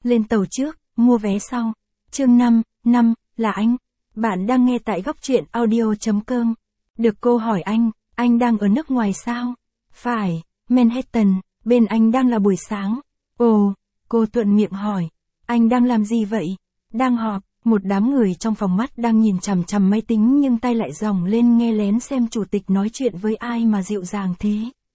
lên tàu trước, mua vé sau. Chương 5, là anh. Bạn đang nghe tại góc truyện audio.com. Được cô hỏi anh đang ở nước ngoài sao? Phải, Manhattan, bên anh đang là buổi sáng. Ồ, cô thuận miệng hỏi. Anh đang làm gì vậy? Đang họp, một đám người trong phòng mắt đang nhìn chằm chằm máy tính nhưng tay lại dòng lên nghe lén xem chủ tịch nói chuyện với ai mà dịu dàng thế.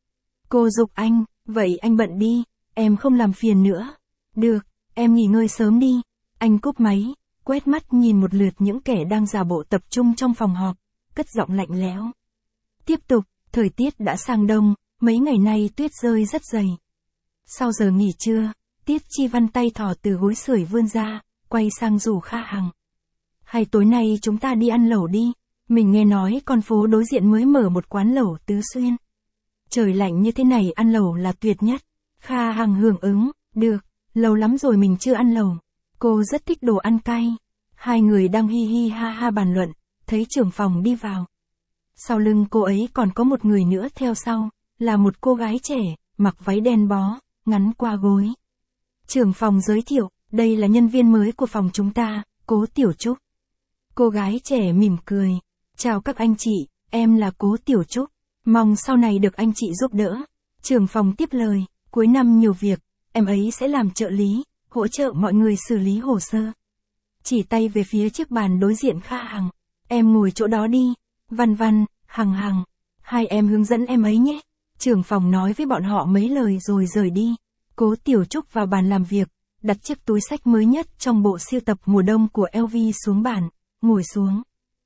Cô giục anh, vậy anh bận đi, em không làm phiền nữa. Được, em nghỉ ngơi sớm đi. Anh cúp máy, quét mắt nhìn một lượt những kẻ đang giả bộ tập trung trong phòng họp, cất giọng lạnh lẽo. Tiếp tục, thời tiết đã sang đông, mấy ngày nay tuyết rơi rất dày. Sau giờ nghỉ trưa, Tiết Chi Văn tay thò từ gối sưởi vươn ra, quay sang rủ Kha Hằng. Hay tối nay chúng ta đi ăn lẩu đi, mình nghe nói con phố đối diện mới mở một quán lẩu Tứ Xuyên. Trời lạnh như thế này ăn lẩu là tuyệt nhất. Kha Hằng hưởng ứng, được, lâu lắm rồi mình chưa ăn lẩu. Cô rất thích đồ ăn cay. Hai người đang hi hi ha ha bàn luận, thấy trưởng phòng đi vào. Sau lưng cô ấy còn có một người nữa theo sau, là một cô gái trẻ, mặc váy đen bó, ngắn qua gối. Trưởng phòng giới thiệu, đây là nhân viên mới của phòng chúng ta, Cố Tiểu Trúc. Cô gái trẻ mỉm cười. Chào các anh chị, em là Cố Tiểu Trúc. Mong sau này được anh chị giúp đỡ. Trưởng phòng tiếp lời, cuối năm nhiều việc, em ấy sẽ làm trợ lý, hỗ trợ mọi người xử lý hồ sơ. Chỉ tay về phía chiếc bàn đối diện Kha Hằng. Em ngồi chỗ đó đi. Văn, Hằng, hai em hướng dẫn em ấy nhé. Trưởng phòng nói với bọn họ mấy lời rồi rời đi. Cố Tiểu Trúc vào bàn làm việc, đặt chiếc túi xách mới nhất trong bộ sưu tập mùa đông của LV xuống bàn, ngồi xuống.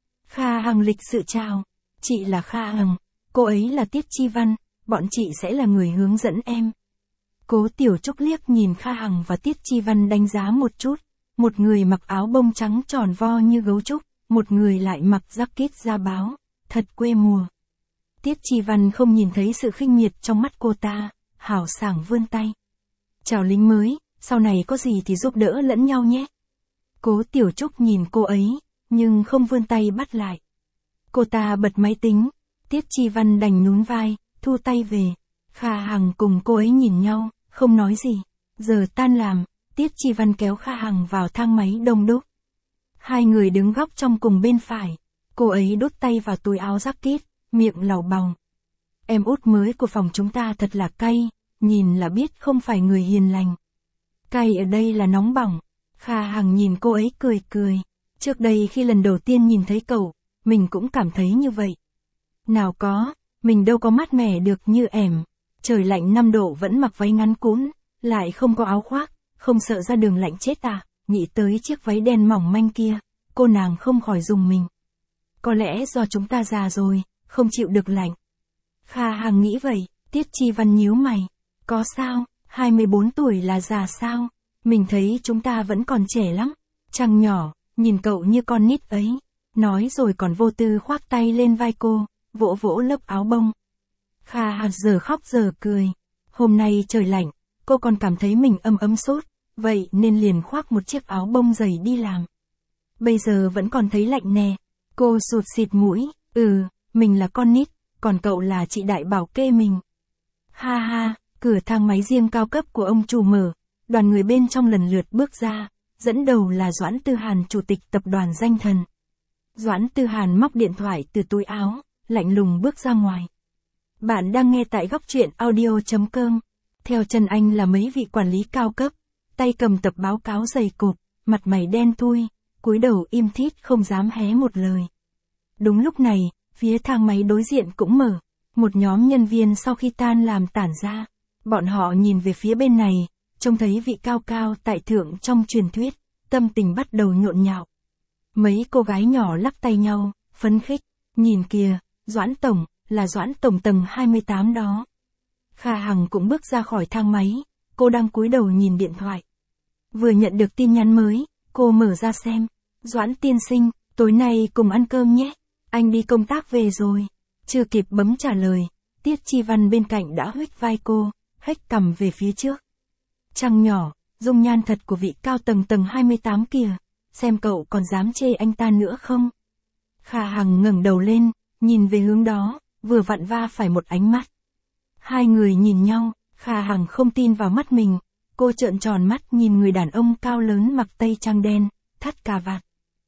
Kha Hằng lịch sự chào. Chị là Kha Hằng, cô ấy là Tiết Chi Văn, bọn chị sẽ là người hướng dẫn em. Cố Tiểu Trúc liếc nhìn Kha Hằng và Tiết Chi Văn đánh giá một chút. Một người mặc áo bông trắng tròn vo như gấu trúc, một người lại mặc jacket da báo, thật quê mùa. Tiết Chi Văn không nhìn thấy sự khinh miệt trong mắt cô ta, hào sảng vươn tay. Chào lính mới, sau này có gì thì giúp đỡ lẫn nhau nhé. Cố Tiểu Trúc nhìn cô ấy, nhưng không vươn tay bắt lại. Cô ta bật máy tính, Tiết Chi Văn đành nhún vai, thu tay về. Kha Hằng cùng cô ấy nhìn nhau, không nói gì. Giờ tan làm, Tiết Chi Văn kéo Kha Hằng vào thang máy đông đúc. Hai người đứng góc trong cùng bên phải. Cô ấy đút tay vào túi áo jacket, miệng lẩu bòng. Em út mới của phòng chúng ta thật là cay, nhìn là biết không phải người hiền lành. Cay ở đây là nóng bỏng. Kha Hằng nhìn cô ấy cười. Trước đây khi lần đầu tiên nhìn thấy cậu, mình cũng cảm thấy như vậy. Nào có, mình đâu có mát mẻ được như em. Trời lạnh 5 độ vẫn mặc váy ngắn cũn, lại không có áo khoác, không sợ ra đường lạnh chết à. Nghĩ tới chiếc váy đen mỏng manh kia, cô nàng không khỏi rùng mình. Có lẽ do chúng ta già rồi, không chịu được lạnh. Kha Hằng nghĩ vậy, Tiết Chi Văn nhíu mày. Có sao, 24 tuổi là già sao? Mình thấy chúng ta vẫn còn trẻ lắm. Trăng nhỏ, nhìn cậu như con nít ấy. Nói rồi còn vô tư khoác tay lên vai cô, vỗ vỗ lớp áo bông. Kha Hằng giờ khóc giờ cười. Hôm nay trời lạnh, cô còn cảm thấy mình ấm sốt, vậy nên liền khoác một chiếc áo bông dày đi làm. Bây giờ vẫn còn thấy lạnh nè. Cô sụt xịt mũi, mình là con nít, còn cậu là chị đại bảo kê mình. Ha ha, cửa thang máy riêng cao cấp của ông chủ mở, đoàn người bên trong lần lượt bước ra, dẫn đầu là Doãn Tư Hàn chủ tịch tập đoàn Danh Thần. Doãn Tư Hàn móc điện thoại từ túi áo, lạnh lùng bước ra ngoài. Bạn đang nghe tại góc truyện audio.com. Theo chân anh là mấy vị quản lý cao cấp, tay cầm tập báo cáo dày cộp, mặt mày đen thui, cúi đầu im thít không dám hé một lời. Đúng lúc này, phía thang máy đối diện cũng mở, một nhóm nhân viên sau khi tan làm tản ra. Bọn họ nhìn về phía bên này, trông thấy vị cao cao tại thượng trong truyền thuyết, tâm tình bắt đầu nhộn nhạo. Mấy cô gái nhỏ lắc tay nhau, phấn khích, nhìn kìa, Doãn Tổng, là Doãn Tổng tầng 28 đó. Kha Hằng cũng bước ra khỏi thang máy, cô đang cúi đầu nhìn điện thoại. Vừa nhận được tin nhắn mới, cô mở ra xem. Doãn tiên sinh, tối nay cùng ăn cơm nhé. Anh đi công tác về rồi. Chưa kịp bấm trả lời, Tiết Chi Văn bên cạnh đã huých vai cô, hếch cằm về phía trước. Trăng nhỏ, dung nhan thật của vị cao tầng 28 kìa, xem cậu còn dám chê anh ta nữa không? Kha Hằng ngẩng đầu lên, nhìn về hướng đó, vừa vặn va phải một ánh mắt. Hai người nhìn nhau, Kha Hằng không tin vào mắt mình, Cô trợn tròn mắt nhìn người đàn ông cao lớn mặc tây trang đen, thắt cà vạt.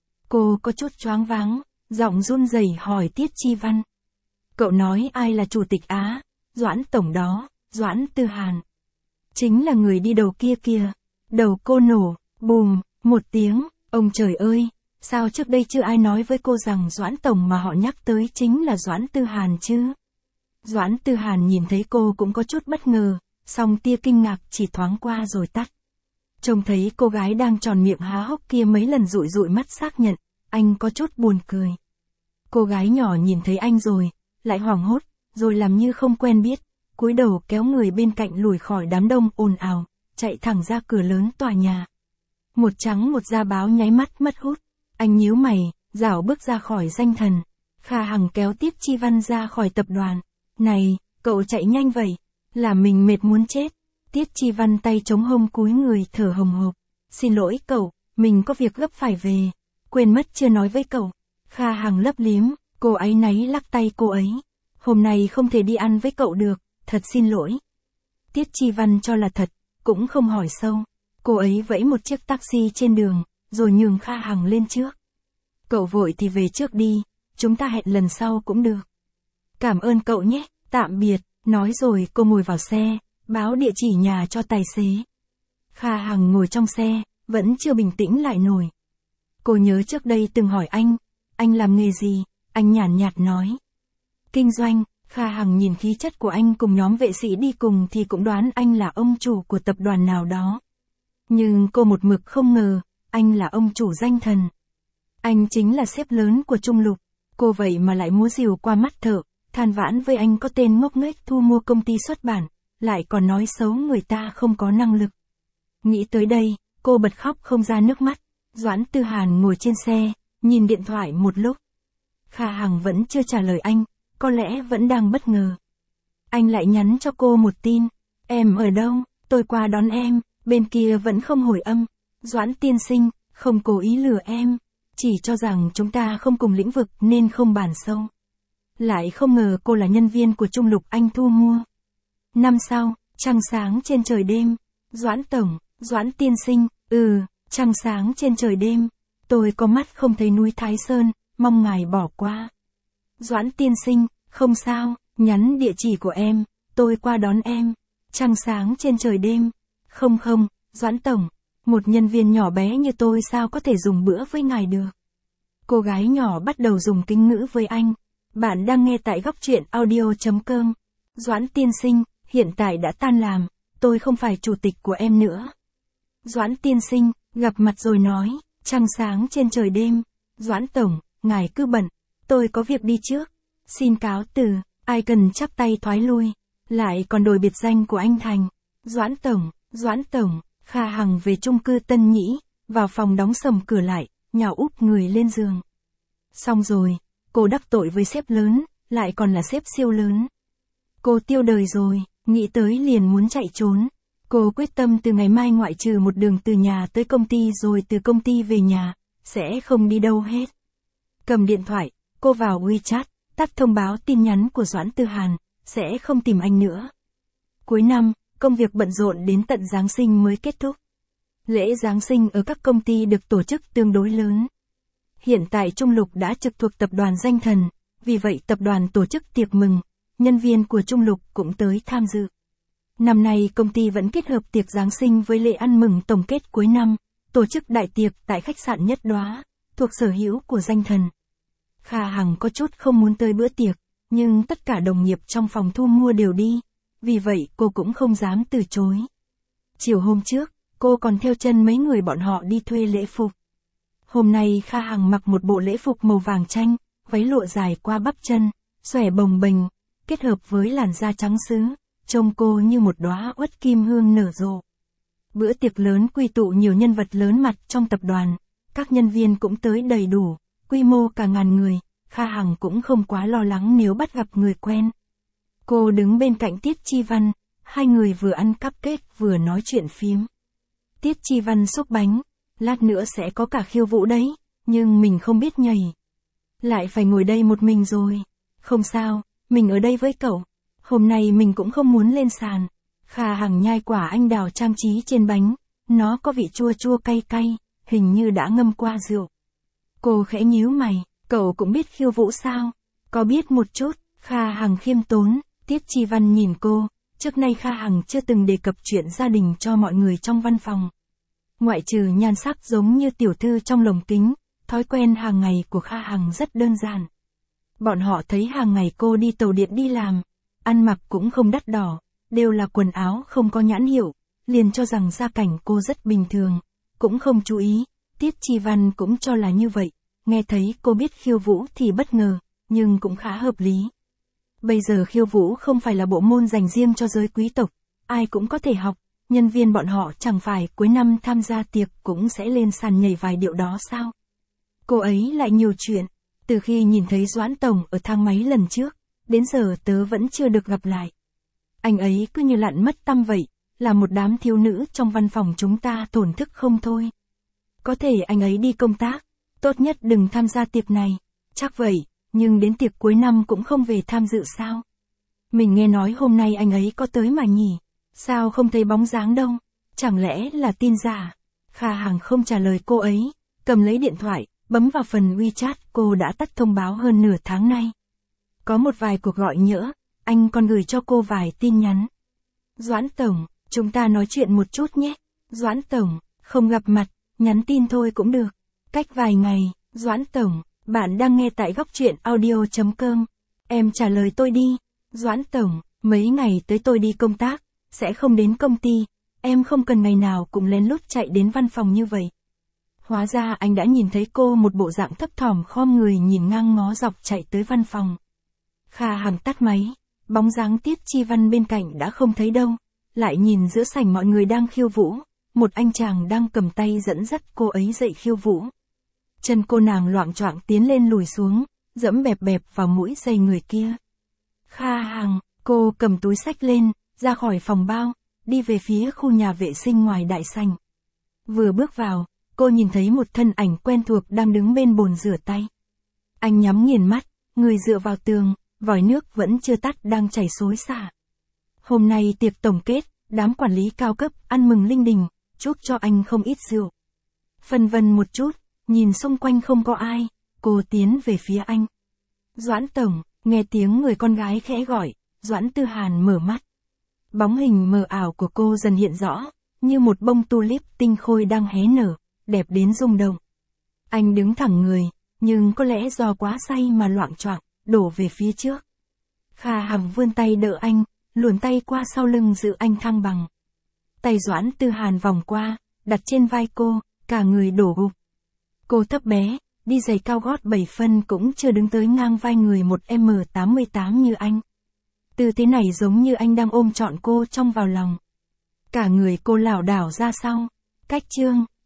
Cô có chút choáng váng, giọng run rẩy hỏi Tiết Chi Văn. Cậu nói ai là chủ tịch Á? Doãn tổng đó, Doãn Tư Hàn. Chính là người đi đầu kia kìa. Đầu cô nổ, bùm, một tiếng, ông trời ơi, sao trước đây chưa ai nói với cô rằng Doãn tổng mà họ nhắc tới chính là Doãn Tư Hàn chứ? Doãn Tư Hàn nhìn thấy cô cũng có chút bất ngờ, song tia kinh ngạc chỉ thoáng qua rồi tắt. Trông thấy cô gái đang tròn miệng há hốc kia mấy lần dụi dụi mắt xác nhận, anh có chút buồn cười. Cô gái nhỏ nhìn thấy anh rồi, lại hoảng hốt, rồi làm như không quen biết, cúi đầu kéo người bên cạnh lùi khỏi đám đông ồn ào, chạy thẳng ra cửa lớn tòa nhà. Một trắng một da báo nháy mắt mất hút, anh nhíu mày, rảo bước ra khỏi danh thần. Kha Hằng kéo Tiết Chi Văn ra khỏi tập đoàn. Này, cậu chạy nhanh vậy, làm mình mệt muốn chết. Tiết Chi Văn tay chống hông cúi người thở hồng hộc. Xin lỗi cậu, mình có việc gấp phải về. Quên mất chưa nói với cậu. Kha Hằng lấp liếm, cô áy náy lắc tay cô ấy. Hôm nay không thể đi ăn với cậu được, thật xin lỗi. Tiết Chi Văn cho là thật, cũng không hỏi sâu. Cô ấy vẫy một chiếc taxi trên đường, rồi nhường Kha Hằng lên trước. Cậu vội thì về trước đi, chúng ta hẹn lần sau cũng được. Cảm ơn cậu nhé, tạm biệt, nói rồi cô ngồi vào xe, báo địa chỉ nhà cho tài xế. Kha Hằng ngồi trong xe, vẫn chưa bình tĩnh lại nổi. Cô nhớ trước đây từng hỏi anh làm nghề gì, anh nhàn nhạt nói. Kinh doanh. Kha Hằng nhìn khí chất của anh cùng nhóm vệ sĩ đi cùng thì cũng đoán anh là ông chủ của tập đoàn nào đó. Nhưng cô một mực không ngờ, anh là ông chủ danh thần. Anh chính là sếp lớn của Trung Lục, cô vậy mà lại múa rìu qua mắt thợ, than vãn với anh có tên ngốc nghếch thu mua công ty xuất bản, lại còn nói xấu người ta không có năng lực. Nghĩ tới đây, cô bật khóc không ra nước mắt. Doãn Tư Hàn ngồi trên xe, nhìn điện thoại một lúc. Kha Hằng vẫn chưa trả lời anh, có lẽ vẫn đang bất ngờ. Anh lại nhắn cho cô một tin. Em ở đâu, tôi qua đón em. Bên kia vẫn không hồi âm. Doãn tiên sinh, không cố ý lừa em. Chỉ cho rằng chúng ta không cùng lĩnh vực nên không bàn sâu. Lại không ngờ cô là nhân viên của Trung Lục anh thu mua. Năm sau, trăng sáng trên trời đêm. Doãn tổng, Doãn tiên sinh, trăng sáng trên trời đêm. Tôi có mắt không thấy núi Thái Sơn, mong ngài bỏ qua. Doãn tiên sinh, không sao, nhắn địa chỉ của em, tôi qua đón em. Trăng sáng trên trời đêm. Không, Doãn tổng, một nhân viên nhỏ bé như tôi sao có thể dùng bữa với ngài được. Cô gái nhỏ bắt đầu dùng kính ngữ với anh. Bạn đang nghe tại góc truyện audio.com. Doãn tiên sinh, hiện tại đã tan làm, tôi không phải chủ tịch của em nữa. Doãn tiên sinh, gặp mặt rồi nói, trăng sáng trên trời đêm. Doãn tổng, ngài cứ bận, tôi có việc đi trước. Xin cáo từ, ai cần chắp tay thoái lui, lại còn đổi biệt danh của anh thành. Doãn tổng, Kha Hằng về chung cư Tân Nhĩ, vào phòng đóng sầm cửa lại, nhào úp người lên giường. Xong rồi, cô đắc tội với sếp lớn, lại còn là sếp siêu lớn. Cô tiêu đời rồi, nghĩ tới liền muốn chạy trốn. Cô quyết tâm từ ngày mai ngoại trừ một đường từ nhà tới công ty rồi từ công ty về nhà, sẽ không đi đâu hết. Cầm điện thoại, cô vào WeChat, tắt thông báo tin nhắn của Doãn Tư Hàn, sẽ không tìm anh nữa. Cuối năm, công việc bận rộn đến tận Giáng sinh mới kết thúc. Lễ Giáng sinh ở các công ty được tổ chức tương đối lớn. Hiện tại Trung Lục đã trực thuộc tập đoàn danh thần, vì vậy tập đoàn tổ chức tiệc mừng, nhân viên của Trung Lục cũng tới tham dự. Năm nay công ty vẫn kết hợp tiệc Giáng sinh với lễ ăn mừng tổng kết cuối năm, tổ chức đại tiệc tại khách sạn Nhất Đóa, thuộc sở hữu của danh thần. Kha Hằng có chút không muốn tới bữa tiệc, nhưng tất cả đồng nghiệp trong phòng thu mua đều đi, vì vậy cô cũng không dám từ chối. Chiều hôm trước, cô còn theo chân mấy người bọn họ đi thuê lễ phục. Hôm nay Kha Hằng mặc một bộ lễ phục màu vàng chanh, váy lụa dài qua bắp chân, xòe bồng bềnh, kết hợp với làn da trắng sứ, trông cô như một đóa uất kim hương nở rộ. Bữa tiệc lớn quy tụ nhiều nhân vật lớn mặt trong tập đoàn, các nhân viên cũng tới đầy đủ, quy mô cả ngàn người, Kha Hằng cũng không quá lo lắng nếu bắt gặp người quen. Cô đứng bên cạnh Tiết Chi Văn, hai người vừa ăn cupcake vừa nói chuyện phím. Tiết Chi Văn xúc bánh, lát nữa sẽ có cả khiêu vũ đấy, nhưng mình không biết nhảy. Lại phải ngồi đây một mình rồi. Không sao, mình ở đây với cậu. Hôm nay mình cũng không muốn lên sàn. Kha Hằng nhai quả anh đào trang trí trên bánh, nó có vị chua chua cay cay, hình như đã ngâm qua rượu. Cô khẽ nhíu mày, cậu cũng biết khiêu vũ sao? Có biết một chút, Kha Hằng khiêm tốn. Tiết Chi Văn nhìn cô, trước nay Kha Hằng chưa từng đề cập chuyện gia đình cho mọi người trong văn phòng. Ngoại trừ nhan sắc giống như tiểu thư trong lồng kính, thói quen hàng ngày của Kha Hằng rất đơn giản. Bọn họ thấy hàng ngày cô đi tàu điện đi làm, ăn mặc cũng không đắt đỏ, đều là quần áo không có nhãn hiệu, liền cho rằng gia cảnh cô rất bình thường, cũng không chú ý. Tiết Chi Văn cũng cho là như vậy, nghe thấy cô biết khiêu vũ thì bất ngờ, nhưng cũng khá hợp lý. Bây giờ khiêu vũ không phải là bộ môn dành riêng cho giới quý tộc, ai cũng có thể học, nhân viên bọn họ chẳng phải cuối năm tham gia tiệc cũng sẽ lên sàn nhảy vài điệu đó sao? Cô ấy lại nhiều chuyện, từ khi nhìn thấy Doãn Tổng ở thang máy lần trước, đến giờ tớ vẫn chưa được gặp lại. Anh ấy cứ như lặn mất tăm vậy, là một đám thiếu nữ trong văn phòng chúng ta thổn thức không thôi. Có thể anh ấy đi công tác, tốt nhất đừng tham gia tiệc này, chắc vậy, nhưng đến tiệc cuối năm cũng không về tham dự sao? Mình nghe nói hôm nay anh ấy có tới mà nhỉ, sao không thấy bóng dáng đâu, chẳng lẽ là tin giả? Kha Hằng không trả lời cô ấy, cầm lấy điện thoại, bấm vào phần WeChat cô đã tắt thông báo hơn nửa tháng nay. Có một vài cuộc gọi nhỡ, anh còn gửi cho cô vài tin nhắn. Doãn Tổng, chúng ta nói chuyện một chút nhé. Doãn Tổng, không gặp mặt, nhắn tin thôi cũng được. Cách vài ngày, Doãn Tổng, bạn đang nghe tại góc truyện audio.com. Em trả lời tôi đi. Doãn Tổng, mấy ngày tới tôi đi công tác, sẽ không đến công ty, em không cần ngày nào cũng lén lút chạy đến văn phòng như vậy. Hóa ra anh đã nhìn thấy cô một bộ dạng thấp thỏm khom người nhìn ngang ngó dọc chạy tới văn phòng. Kha Hằng tắt máy, bóng dáng Tiết Chi Văn bên cạnh đã không thấy đâu, lại nhìn giữa sảnh mọi người đang khiêu vũ, một anh chàng đang cầm tay dẫn dắt cô ấy dậy khiêu vũ. Chân cô nàng loạng choạng tiến lên lùi xuống, dẫm bẹp bẹp vào mũi giày người kia. Kha Hằng, cô cầm túi xách lên, ra khỏi phòng bao, đi về phía khu nhà vệ sinh ngoài đại sảnh. Vừa bước vào, cô nhìn thấy một thân ảnh quen thuộc đang đứng bên bồn rửa tay. Anh nhắm nghiền mắt, người dựa vào tường, vòi nước vẫn chưa tắt đang chảy xối xả. Hôm nay tiệc tổng kết, đám quản lý cao cấp ăn mừng linh đình, chúc cho anh không ít rượu. Phân vân một chút, nhìn xung quanh không có ai, cô tiến về phía anh. Doãn Tổng, nghe tiếng người con gái khẽ gọi, Doãn Tư Hàn mở mắt. Bóng hình mờ ảo của cô dần hiện rõ, như một bông tulip tinh khôi đang hé nở, đẹp đến rung động. Anh đứng thẳng người, nhưng có lẽ do quá say mà loạng choạng, đổ về phía trước. Kha Hằng vươn tay đỡ anh, luồn tay qua sau lưng giữ anh thăng bằng. Tay Doãn Tư Hàn vòng qua, đặt trên vai cô, cả người đổ gục. Cô thấp bé, đi giày cao gót 7 phân cũng chưa đứng tới ngang vai người một M88 như anh. Tư thế này giống như anh đang ôm trọn cô trong vào lòng. Cả người cô lảo đảo ra sau, cách chương.